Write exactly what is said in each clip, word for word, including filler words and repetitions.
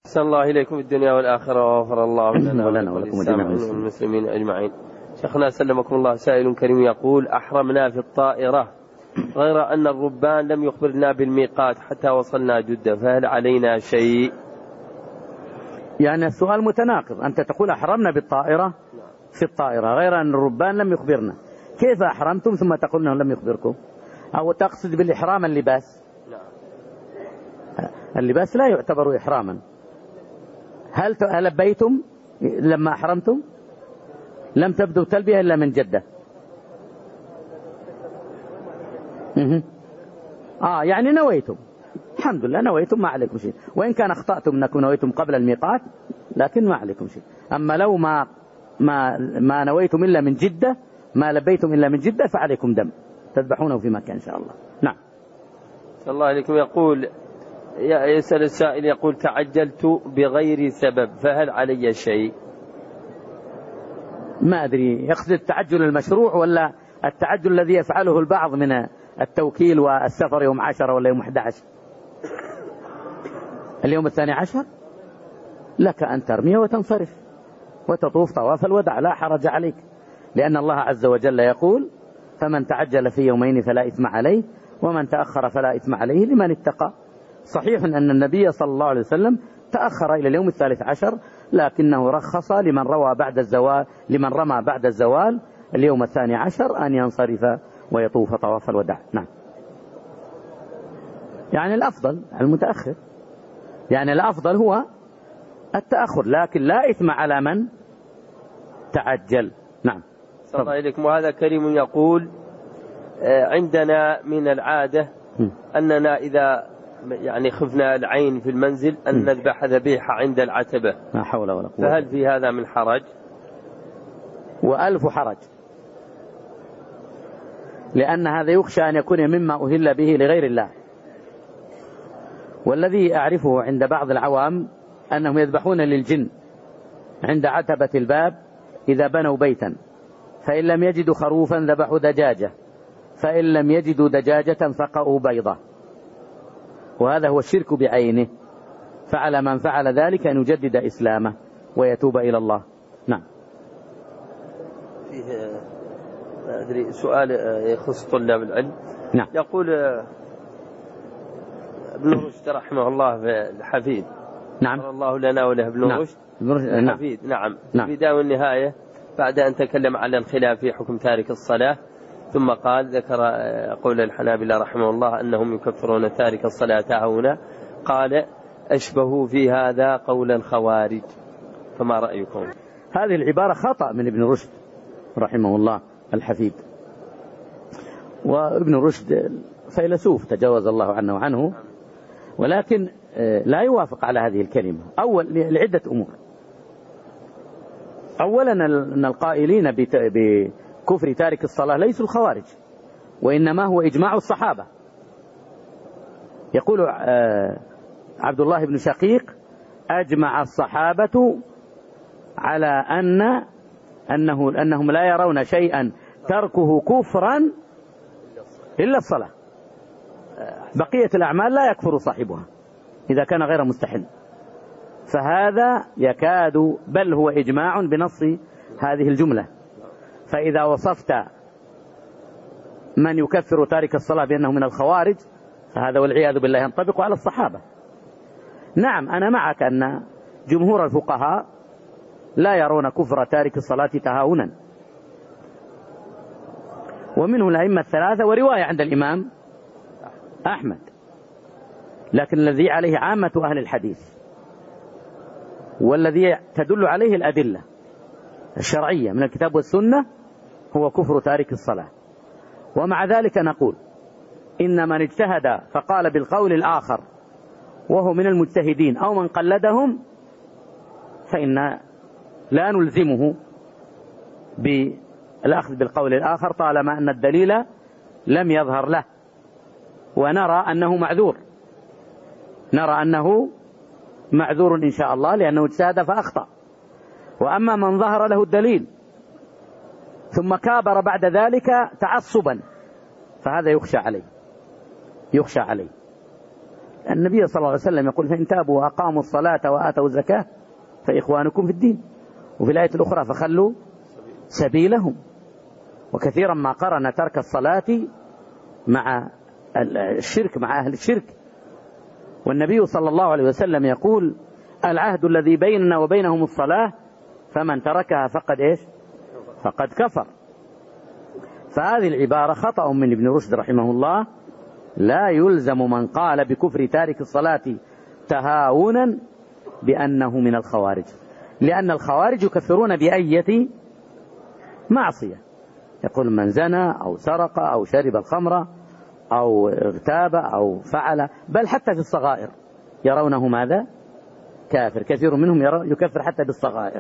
أحسن الله إليكم الدنيا والآخرة وغفر الله لنا ولنا ولكم جميعا والمسلمين أجمعين. شيخنا سلمكم الله، سائل كريم يقول: أحرمنا في الطائرة غير أن الربان لم يخبرنا بالميقات حتى وصلنا جدة، فهل علينا شيء؟ يعني السؤال متناقض، أنت تقول أحرمنا بالطائرة في الطائرة غير أن الربان لم يخبرنا، كيف أحرمتم ثم تقول أنه لم يخبركم؟ أو تقصد بالإحرام اللباس؟ اللباس لا يعتبر إحراما. هل لبيتم لما أحرمتم؟ لم تبدوا تلبية إلا من جدة. آه يعني نويتم، الحمد لله نويتم، ما عليكم شيء، وإن كان أخطأتم أنكم نويتم قبل الميقات لكن ما عليكم شيء. أما لو ما ما ما نويتم إلا من جدة، ما لبيتم إلا من جدة، فعليكم دم تذبحونه في مكة إن شاء الله. نعم. الله عليكم. يقول يسأل السائل يقول: تعجلت بغير سبب، فهل علي شيء؟ ما أدري، يقصد التعجل المشروع ولا التعجل الذي يفعله البعض من التوكيل والسفر يوم عشرة ولا يوم أحد عشر؟ اليوم الثاني عشر لك أن ترمي وتنصرف وتطوف طواف الوداع، لا حرج عليك، لأن الله عز وجل يقول: فمن تعجل في يومين فلا إثم عليه ومن تأخر فلا إثم عليه لمن اتقى. صحيح أن النبي صلى الله عليه وسلم تأخر إلى اليوم الثالث عشر، لكنه رخص لمن روى بعد الزوال لمن رمى بعد الزوال اليوم الثاني عشر أن ينصرف ويطوف طواف الوداع. نعم. يعني الأفضل المتأخر، يعني الأفضل هو التأخر، لكن لا إثم على من تعجل. نعم. صلى الله عليكم. وهذا كريم يقول: عندنا من العادة أننا إذا يعني خفنا العين في المنزل أن نذبح ذبيحة عند العتبة، لا حول ولا قوة، فهل في هذا من حرج؟ وألف حرج، لأن هذا يخشى أن يكون مما أهل به لغير الله. والذي أعرفه عند بعض العوام أنهم يذبحون للجن عند عتبة الباب إذا بنوا بيتا، فإن لم يجدوا خروفا ذبحوا دجاجة، فإن لم يجدوا دجاجة فقأوا بيضة، وهذا هو الشرك بعينه. فعلى من فعل ذلك أن يجدد إسلامه ويتوب إلى الله. نعم. فيه ما أدري سؤال يخص طلاب العلم. نعم. يقول ابن رشد رحمه الله في الحفيد. نعم. الله لنا وله ابن نعم. رشد الحفيد. نعم. نعم. في البداية والنهاية بعد أن تكلم على الخلاف في حكم تارك الصلاة، ثم قال ذكر قول الحنابلة رحمه الله أنهم يكفرون تارك الصلاة هنا، قال: أشبهوا في هذا قول الخوارج، فما رأيكم؟ هذه العبارة خطأ من ابن رشد رحمه الله الحفيد. وابن رشد فيلسوف تجاوز الله عنه وعنه، ولكن لا يوافق على هذه الكلمة. أول لعدة أمور. أولا أن القائلين بكفر تارك الصلاة ليسوا الخوارج، وإنما هو إجماع الصحابة. يقول عبد الله بن شقيق: أجمع الصحابة على أن أنه أنهم لا يرون شيئا تركه كفرا إلا الصلاة، بقية الأعمال لا يكفر صاحبها إذا كان غير مستحل. فهذا يكاد بل هو إجماع بنص هذه الجملة. فإذا وصفت من يكفر تارك الصلاة بأنه من الخوارج، فهذا والعياذ بالله ينطبق على الصحابة. نعم، أنا معك أن جمهور الفقهاء لا يرون كفر تارك الصلاة تهاونا، ومنه الأئمة الثلاثة ورواية عند الإمام أحمد، لكن الذي عليه عامة أهل الحديث والذي تدل عليه الأدلة الشرعية من الكتاب والسنة هو كفر تارك الصلاة. ومع ذلك نقول إن من اجتهد فقال بالقول الآخر وهو من المجتهدين أو من قلدهم، فإن لا نلزمه بالأخذ بالقول الآخر طالما أن الدليل لم يظهر له، ونرى أنه معذور، نرى أنه معذور إن شاء الله لأنه اجتهد فأخطأ. وأما من ظهر له الدليل ثم كابر بعد ذلك تعصبا، فهذا يخشى عليه يخشى عليه النبي صلى الله عليه وسلم يقول فإن تابوا وأقاموا الصلاة وآتوا الزكاة فإخوانكم في الدين، وفي الآية الأخرى فخلوا سبيلهم. وكثيرا ما قرن ترك الصلاة مع الشرك، مع أهل الشرك. والنبي صلى الله عليه وسلم يقول العهد الذي بيننا وبينهم الصلاة فمن تركها فقد إيش؟ فقد كفر. فهذه العبارة خطأ من ابن رشد رحمه الله. لا يلزم من قال بكفر تارك الصلاة تهاونا بأنه من الخوارج، لأن الخوارج يكفرون بأية معصية. يقول من زنى أو سرق أو شرب الخمر أو اغتاب أو فعل، بل حتى في الصغائر يرونه ماذا؟ كافر. كثير منهم يكفر حتى بالصغائر.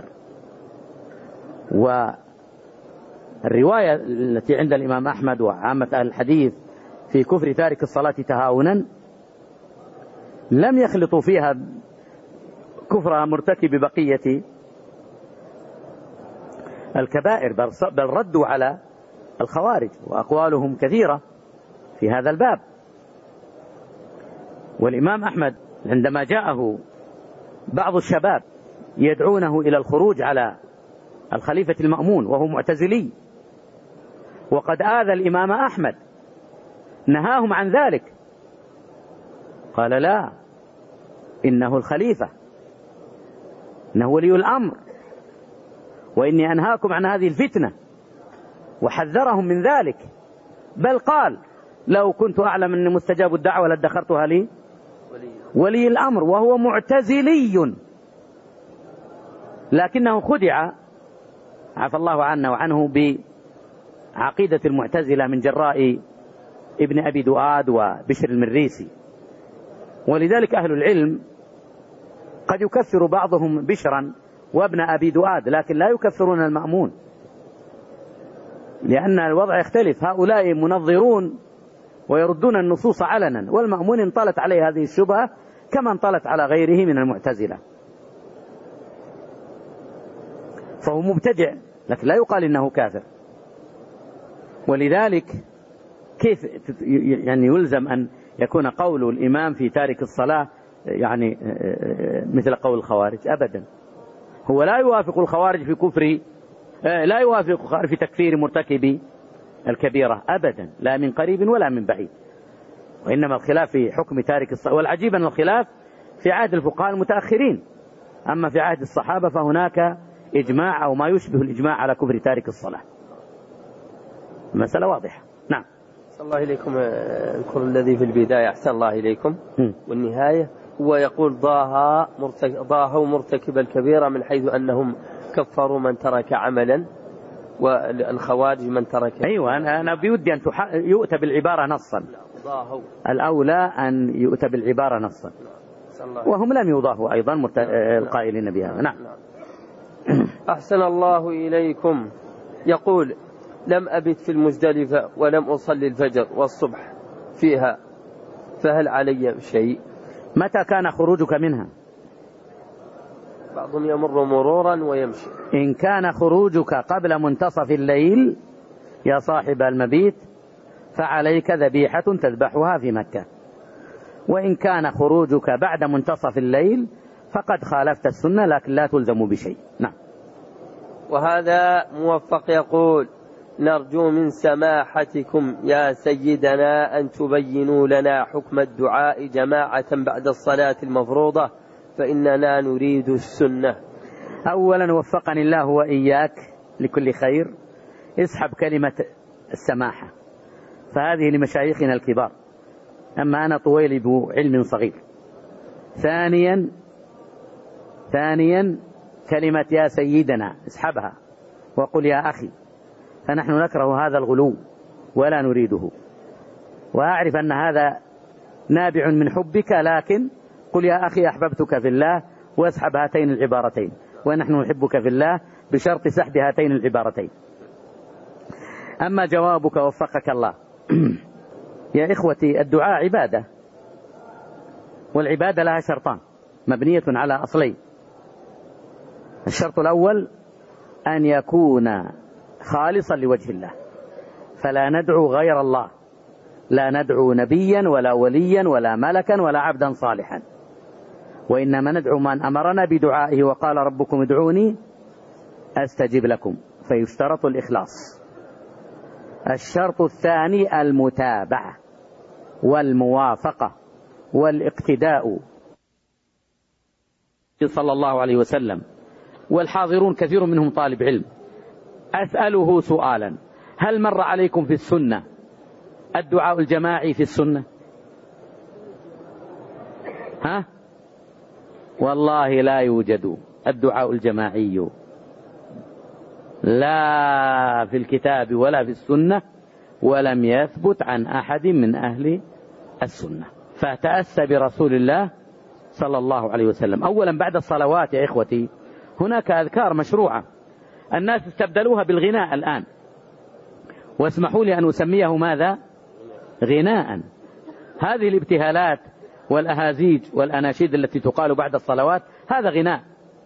والرواية التي عند الإمام أحمد وعامة أهل الحديث في كفر تارك الصلاة تهاونا لم يخلطوا فيها كفر مرتكب بقية الكبائر، بل ردوا على الخوارج، وأقوالهم كثيرة في هذا الباب. والإمام أحمد عندما جاءه بعض الشباب يدعونه إلى الخروج على الخليفة المأمون وهو معتزلي، وقد آذى الإمام أحمد نهاهم عن ذلك، قال لا، إنه الخليفة، إنه ولي الأمر، وإني أنهاكم عن هذه الفتنة، وحذرهم من ذلك. بل قال لو كنت أعلم أن مستجاب الدعوة لادخرتها لي ولي الأمر، وهو معتزلي، لكنه خدع عفى الله عنا وعنه بعقيدة المعتزلة من جراء ابن أبي دؤاد وبشر المريسي. ولذلك أهل العلم قد يكفر بعضهم بشرا وابن أبي دؤاد، لكن لا يكفرون المأمون، لأن الوضع يختلف. هؤلاء منظرون ويردون النصوص علنا، والمأمون انطلت عليه هذه الشبهة كما انطلت على غيره من المعتزلة، فهو مبتدع لكن لا يقال إنه كافر. ولذلك كيف يعني يلزم أن يكون قول الإمام في تارك الصلاة يعني مثل قول الخوارج؟ أبدا. هو لا يوافق الخوارج في كفر، لا يوافق الخوارج في تكفير مرتكب الكبيرة أبدا، لا من قريب ولا من بعيد. وإنما الخلاف في حكم تارك الصلاة، والعجيب أن الخلاف في عهد الفقهاء المتأخرين، أما في عهد الصحابة فهناك إجماع أو ما يشبه الإجماع على كفر تارك الصلاة. مسألة واضحة. نعم. أحسن الله إليكم. الكل الذي في البداية أحسن الله إليكم م. والنهاية هو يقول ضاها مرتك... ضاهوا مرتكب الكبيرة من حيث أنهم كفروا من ترك عملا، والخوارج من ترك. أيوة، أنا أنا بودي أن تح... يؤتى بالعبارة نصا. ضاهوا الأولى أن يؤتى بالعبارة نصا، وهم لم يضاهوا أيضا مرت... القائلين بها. نعم. أحسن الله إليكم. يقول لم أبت في المزدلفة ولم أصلي الفجر والصبح فيها، فهل علي شيء؟ متى كان خروجك منها؟ بعضهم يمر مرورا ويمشي. إن كان خروجك قبل منتصف الليل يا صاحب المبيت فعليك ذبيحة تذبحها في مكة، وإن كان خروجك بعد منتصف الليل فقد خالفت السنة لكن لا تلزم بشيء. نعم. وهذا موفق يقول نرجو من سماحتكم يا سيدنا أن تبينوا لنا حكم الدعاء جماعة بعد الصلاة المفروضة، فإننا نريد السنة. أولا وفقني الله وإياك لكل خير، اسحب كلمة السماحة، فهذه لمشايخنا الكبار، أما أنا طويلب علم صغير. ثانيا ثانيا كلمة يا سيدنا اسحبها وقل يا أخي، فنحن نكره هذا الغلو ولا نريده، وأعرف أن هذا نابع من حبك، لكن قل يا أخي أحببتك في الله واسحب هاتين العبارتين، ونحن نحبك في الله بشرط سحب هاتين العبارتين. أما جوابك وفقك الله يا إخوتي، الدعاء عبادة، والعبادة لها شرطان مبنية على أصلين. الشرط الأول أن يكون خالصا لوجه الله، فلا ندعو غير الله لا ندعو نبيا ولا وليا ولا ملكا ولا عبدا صالحا، وإنما ندعو من أمرنا بدعائه وقال ربكم ادعوني أستجب لكم، فيشترط الإخلاص. الشرط الثاني المتابعة والموافقة والاقتداء صلى الله عليه وسلم. والحاضرون كثير منهم طالب علم، أسأله سؤالا: هل مر عليكم في السنة الدعاء الجماعي في السنة؟ ها؟ والله لا يوجد الدعاء الجماعي، لا في الكتاب ولا في السنة، ولم يثبت عن أحد من أهل السنة. فتأسى برسول الله صلى الله عليه وسلم. أولا بعد الصلوات يا إخوتي هناك أذكار مشروعة، الناس استبدلوها بالغناء الآن، واسمحوا لي أن أسميه ماذا؟ غناء. هذه الابتهالات والأهازيج والأناشيد التي تقال بعد الصلوات هذا غناء.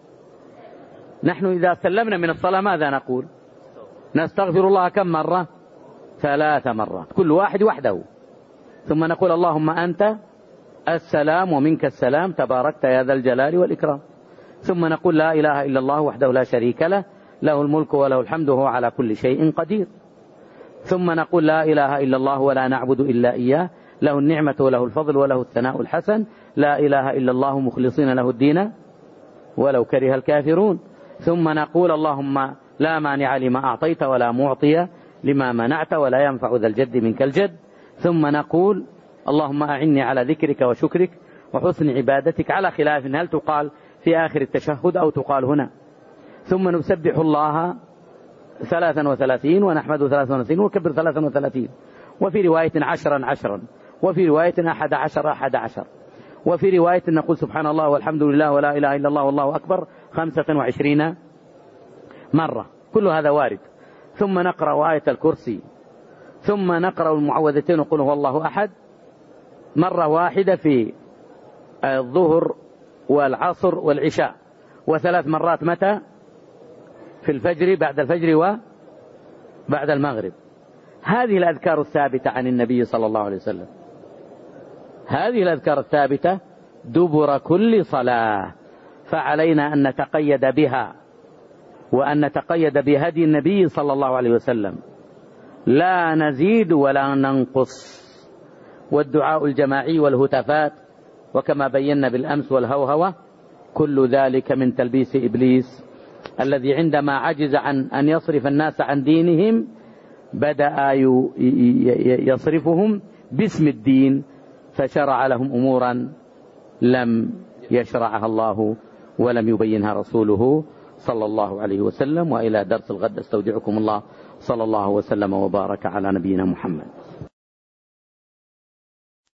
نحن إذا سلمنا من الصلاة ماذا نقول؟ نستغفر الله كم مرة؟ ثلاث مرات، كل واحد وحده، ثم نقول اللهم أنت السلام ومنك السلام تباركت يا ذا الجلال والإكرام، ثم نقول لا إله إلا الله وحده لا شريك له، له الملك وله الحمد وهو على كل شيء قدير، ثم نقول لا إله إلا الله ولا نعبد إلا إياه، له النعمة وله الفضل وله الثناء الحسن، لا إله إلا الله مخلصين له الدين ولو كره الكافرون، ثم نقول اللهم لا مانع لما أعطيت ولا معطي لما منعت ولا ينفع ذا الجد منك الجد، ثم نقول اللهم أعني على ذكرك وشكرك وحسن عبادتك، على خلاف هل تقال في آخر التشهد أو تقال هنا، ثم نسبح الله ثلاثا وثلاثين ونحمده ثلاثا وثلاثين ونكبر ثلاثا وثلاثين، وفي رواية عشرا عشرا، وفي رواية أحد عشر أحد عشر، وفي رواية نقول سبحان الله والحمد لله ولا إله إلا الله والله أكبر خمسة وعشرين مرة، كل هذا وارد. ثم نقرأ آية الكرسي، ثم نقرأ المعوذتين وقل هو الله أحد مرة واحدة في الظهر والعصر والعشاء، وثلاث مرات متى؟ في الفجر بعد الفجر وبعد المغرب. هذه الأذكار الثابتة عن النبي صلى الله عليه وسلم، هذه الأذكار الثابتة دبر كل صلاة، فعلينا أن نتقيد بها وأن نتقيد بهدي النبي صلى الله عليه وسلم، لا نزيد ولا ننقص. والدعاء الجماعي والهتافات وكما بينا بالأمس والهوهوة كل ذلك من تلبيس إبليس الذي عندما عجز عن أن يصرف الناس عن دينهم بدأ يصرفهم باسم الدين، فشرع لهم أمورا لم يشرعها الله ولم يبينها رسوله صلى الله عليه وسلم. وإلى درس الغد استودعكم الله، صلى الله وسلم وبارك على نبينا محمد.